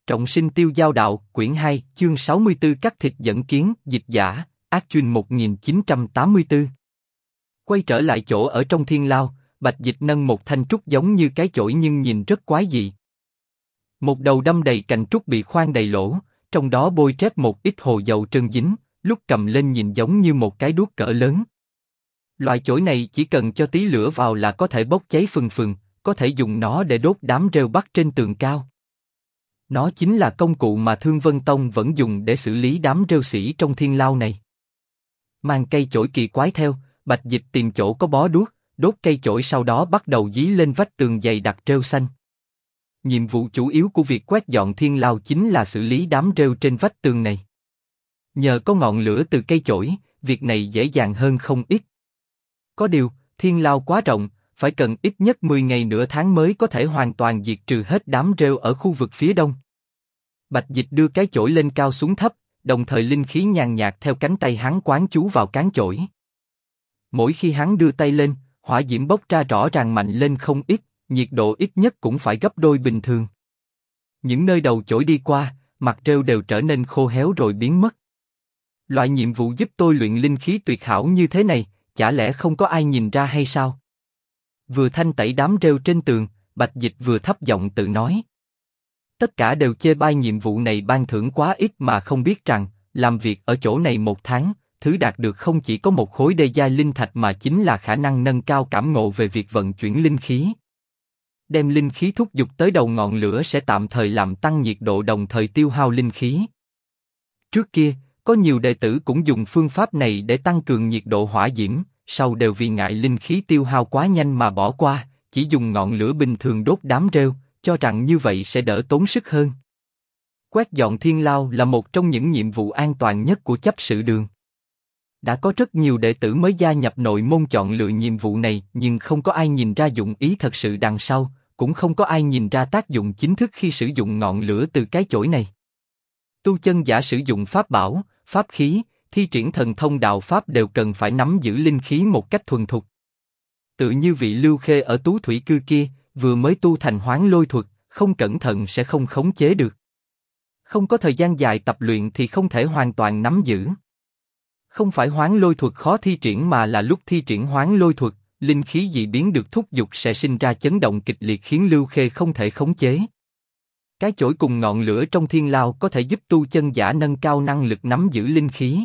Trọng sinh tiêu giao đạo, quyển 2, chương 64 cắt thịt dẫn kiến, dịch giả, Ác Chuyên 1984. Quay trở lại chỗ ở trong thiên lao, Bạch Dịch nâng một thanh trúc giống như cái chổi nhưng nhìn rất quái dị. Một đầu đâm đầy cành trúc bị khoan đầy lỗ, trong đó bôi trét một ít hồ dầu trơn dính, lúc cầm lên nhìn giống như một cái đuốc cỡ lớn. Loại chổi này chỉ cần cho tí lửa vào là có thể bốc cháy phừng phừng, có thể dùng nó để đốt đám rêu bắc trên tường cao. Nó chính là công cụ mà Thương Vân Tông vẫn dùng để xử lý đám rêu xỉ trong thiên lao này. Mang cây chổi kỳ quái theo, Bạch Dịch tìm chỗ có bó đuốc, đốt cây chổi sau đó bắt đầu dí lên vách tường dày đặc rêu xanh. Nhiệm vụ chủ yếu của việc quét dọn thiên lao chính là xử lý đám rêu trên vách tường này. Nhờ có ngọn lửa từ cây chổi, việc này dễ dàng hơn không ít. Có điều, thiên lao quá rộng, phải cần ít nhất 10 ngày nửa tháng mới có thể hoàn toàn diệt trừ hết đám rêu ở khu vực phía đông. Bạch Dịch đưa cái chổi lên cao xuống thấp, đồng thời linh khí nhàn nhạt theo cánh tay hắn quán chú vào cán chổi. Mỗi khi hắn đưa tay lên, hỏa diễm bốc ra rõ ràng mạnh lên không ít, nhiệt độ ít nhất cũng phải gấp đôi bình thường. Những nơi đầu chổi đi qua, mặt rêu đều trở nên khô héo rồi biến mất. Loại nhiệm vụ giúp tôi luyện linh khí tuyệt hảo như thế này, chả lẽ không có ai nhìn ra hay sao? Vừa thanh tẩy đám rêu trên tường, Bạch Dịch vừa thấp giọng tự nói. Tất cả đều chê bai nhiệm vụ này ban thưởng quá ít mà không biết rằng, làm việc ở chỗ này 1 tháng, thứ đạt được không chỉ có một khối đê giai linh thạch mà chính là khả năng nâng cao cảm ngộ về việc vận chuyển linh khí. Đem linh khí thúc giục tới đầu ngọn lửa sẽ tạm thời làm tăng nhiệt độ đồng thời tiêu hao linh khí. Trước kia, có nhiều đệ tử cũng dùng phương pháp này để tăng cường nhiệt độ hỏa diễm, sau đều vì ngại linh khí tiêu hao quá nhanh mà bỏ qua, chỉ dùng ngọn lửa bình thường đốt đám rêu, cho rằng như vậy sẽ đỡ tốn sức hơn. Quét dọn thiên lao là một trong những nhiệm vụ an toàn nhất của chấp sự đường. Đã có rất nhiều đệ tử mới gia nhập nội môn chọn lựa nhiệm vụ này, nhưng không có ai nhìn ra dụng ý thật sự đằng sau, cũng không có ai nhìn ra tác dụng chính thức khi sử dụng ngọn lửa từ cái chổi này. Tu chân giả sử dụng pháp bảo, pháp khí, thi triển thần thông đạo pháp đều cần phải nắm giữ linh khí một cách thuần thục. Tự như vị Lưu Khê ở Tú Thủy Cư kia, vừa mới tu thành Hoán Lôi thuật, không cẩn thận sẽ không khống chế được. Không có thời gian dài tập luyện thì không thể hoàn toàn nắm giữ. Không phải Hoán Lôi thuật khó thi triển mà là lúc thi triển Hoán Lôi thuật, linh khí dị biến được thúc giục sẽ sinh ra chấn động kịch liệt khiến Lưu Khê không thể khống chế. Cái chổi cùng ngọn lửa trong thiên lao có thể giúp tu chân giả nâng cao năng lực nắm giữ linh khí.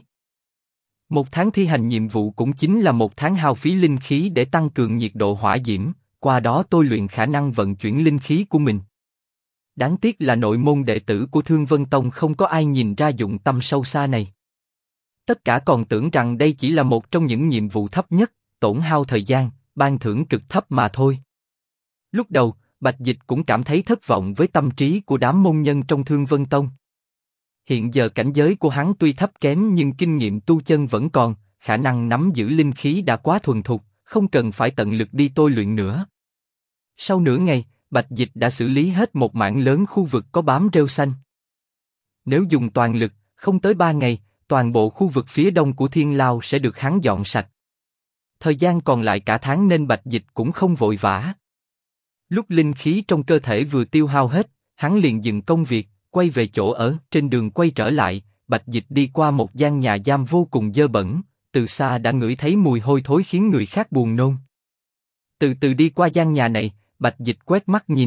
1 tháng thi hành nhiệm vụ cũng chính là 1 tháng hao phí linh khí để tăng cường nhiệt độ hỏa diễm, qua đó tôi luyện khả năng vận chuyển linh khí của mình. Đáng tiếc là nội môn đệ tử của Thương Vân Tông không có ai nhìn ra dụng tâm sâu xa này. Tất cả còn tưởng rằng đây chỉ là một trong những nhiệm vụ thấp nhất, tổn hao thời gian, ban thưởng cực thấp mà thôi. Lúc đầu, Bạch Dịch cũng cảm thấy thất vọng với tâm trí của đám môn nhân trong Thương Vân Tông. Hiện giờ cảnh giới của hắn tuy thấp kém nhưng kinh nghiệm tu chân vẫn còn, khả năng nắm giữ linh khí đã quá thuần thục, không cần phải tận lực đi tôi luyện nữa. Sau nửa ngày, Bạch Dịch đã xử lý hết một mảng lớn khu vực có bám rêu xanh. Nếu dùng toàn lực, không tới 3 ngày, toàn bộ khu vực phía đông của thiên lao sẽ được hắn dọn sạch. Thời gian còn lại cả tháng nên Bạch Dịch cũng không vội vã. Lúc linh khí trong cơ thể vừa tiêu hao hết, hắn liền dừng công việc, quay về chỗ ở. Trên đường quay trở lại, Bạch Dịch đi qua một gian nhà giam vô cùng dơ bẩn, từ xa đã ngửi thấy mùi hôi thối khiến người khác buồn nôn. Từ từ đi qua gian nhà này, Bạch Dịch quét mắt nhìn.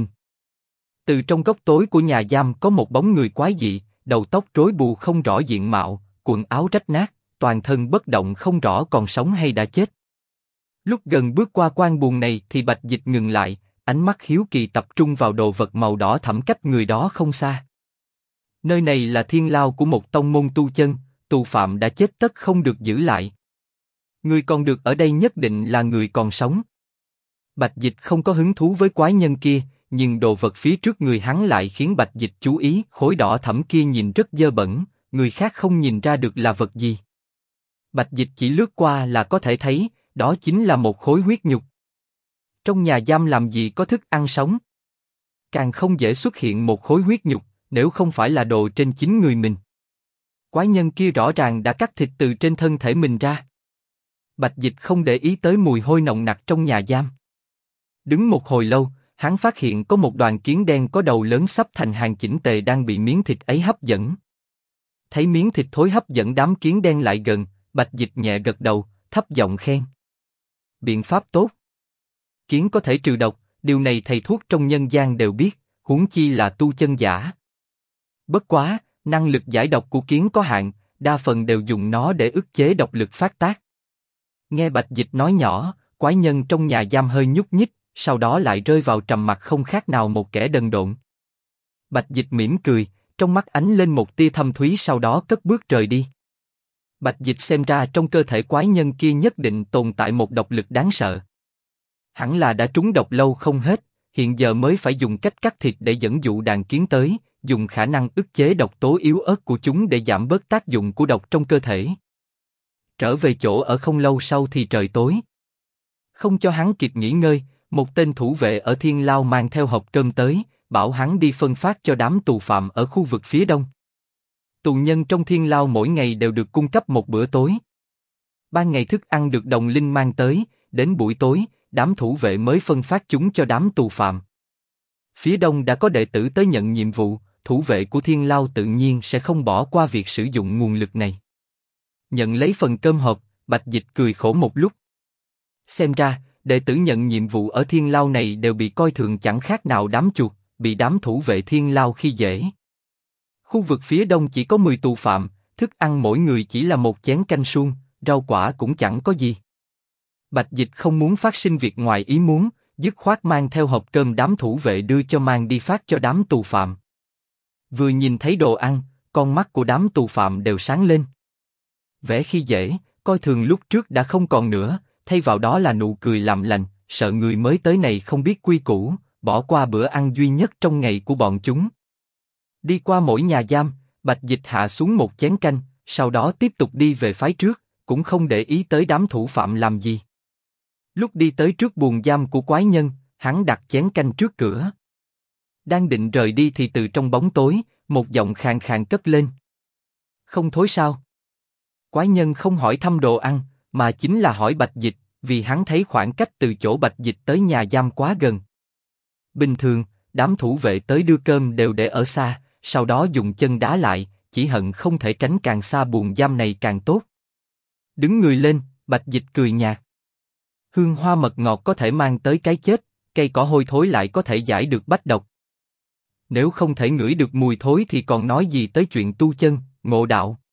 Từ trong góc tối của nhà giam có một bóng người quái dị, đầu tóc rối bù không rõ diện mạo, quần áo rách nát, toàn thân bất động không rõ còn sống hay đã chết. Lúc gần bước qua quan buồng này thì Bạch Dịch ngừng lại, ánh mắt hiếu kỳ tập trung vào đồ vật màu đỏ thẫm cách người đó không xa. Nơi này là thiên lao của một tông môn tu chân, tù phạm đã chết tất không được giữ lại. Người còn được ở đây nhất định là người còn sống. Bạch Dịch không có hứng thú với quái nhân kia, nhưng đồ vật phía trước người hắn lại khiến Bạch Dịch chú ý. Khối đỏ thẫm kia nhìn rất dơ bẩn, người khác không nhìn ra được là vật gì. Bạch Dịch chỉ lướt qua là có thể thấy, đó chính là một khối huyết nhục. Trong nhà giam làm gì có thức ăn sống? Càng không dễ xuất hiện một khối huyết nhục, nếu không phải là đồ trên chính người mình. Quái nhân kia rõ ràng đã cắt thịt từ trên thân thể mình ra. Bạch Dịch không để ý tới mùi hôi nồng nặc trong nhà giam. Đứng một hồi lâu, hắn phát hiện có một đoàn kiến đen có đầu lớn sắp thành hàng chỉnh tề đang bị miếng thịt ấy hấp dẫn. Thấy miếng thịt thối hấp dẫn đám kiến đen lại gần, Bạch Dịch nhẹ gật đầu, thấp giọng khen. Biện pháp tốt. Kiến có thể trừ độc, điều này thầy thuốc trong nhân gian đều biết, huống chi là tu chân giả. Bất quá, năng lực giải độc của kiến có hạn, đa phần đều dùng nó để ức chế độc lực phát tác. Nghe Bạch Dịch nói nhỏ, quái nhân trong nhà giam hơi nhúc nhích, sau đó lại rơi vào trầm mặc không khác nào một kẻ đần độn. Bạch Dịch mỉm cười, trong mắt ánh lên một tia thâm thúy, sau đó cất bước rời đi. Bạch Dịch xem ra trong cơ thể quái nhân kia nhất định tồn tại một độc lực đáng sợ. Hẳn là đã trúng độc lâu không hết, hiện giờ mới phải dùng cách cắt thịt để dẫn dụ đàn kiến tới, dùng khả năng ức chế độc tố yếu ớt của chúng để giảm bớt tác dụng của độc trong cơ thể. Trở về chỗ ở không lâu sau thì trời tối. Không cho hắn kịp nghỉ ngơi, một tên thủ vệ ở Thiên Lao mang theo hộp cơm tới, bảo hắn đi phân phát cho đám tù phạm ở khu vực phía đông. Tù nhân trong Thiên Lao mỗi ngày đều được cung cấp một bữa tối. Ban ngày thức ăn được đồng linh mang tới, đến buổi tối, đám thủ vệ mới phân phát chúng cho đám tù phạm. Phía đông đã có đệ tử tới nhận nhiệm vụ, thủ vệ của Thiên Lao tự nhiên sẽ không bỏ qua việc sử dụng nguồn lực này. Nhận lấy phần cơm hộp, Bạch Dịch cười khổ một lúc. Xem ra, đệ tử nhận nhiệm vụ ở Thiên Lao này đều bị coi thường chẳng khác nào đám chuột, bị đám thủ vệ Thiên Lao khi dễ. Khu vực phía đông chỉ có 10 tù phạm, thức ăn mỗi người chỉ là một chén canh suông, rau quả cũng chẳng có gì. Bạch Dịch không muốn phát sinh việc ngoài ý muốn, dứt khoát mang theo hộp cơm đám thủ vệ đưa cho mang đi phát cho đám tù phạm. Vừa nhìn thấy đồ ăn, con mắt của đám tù phạm đều sáng lên. Vẻ khi dễ, coi thường lúc trước đã không còn nữa, thay vào đó là nụ cười làm lành, sợ người mới tới này không biết quy củ, bỏ qua bữa ăn duy nhất trong ngày của bọn chúng. Đi qua mỗi nhà giam, Bạch Dịch hạ xuống một chén canh, sau đó tiếp tục đi về phái trước, cũng không để ý tới đám thủ phạm làm gì. Lúc đi tới trước buồng giam của quái nhân, hắn đặt chén canh trước cửa. Đang định rời đi thì từ trong bóng tối, một giọng khàn khàn cất lên. Không thối sao? Quái nhân không hỏi thăm đồ ăn, mà chính là hỏi Bạch Dịch, vì hắn thấy khoảng cách từ chỗ Bạch Dịch tới nhà giam quá gần. Bình thường, đám thủ vệ tới đưa cơm đều để ở xa, sau đó dùng chân đá lại, chỉ hận không thể tránh càng xa buồng giam này càng tốt. Đứng người lên, Bạch Dịch cười nhạt. Hương hoa mật ngọt có thể mang tới cái chết, cây cỏ hôi thối lại có thể giải được bách độc. Nếu không thể ngửi được mùi thối thì còn nói gì tới chuyện tu chân, ngộ đạo.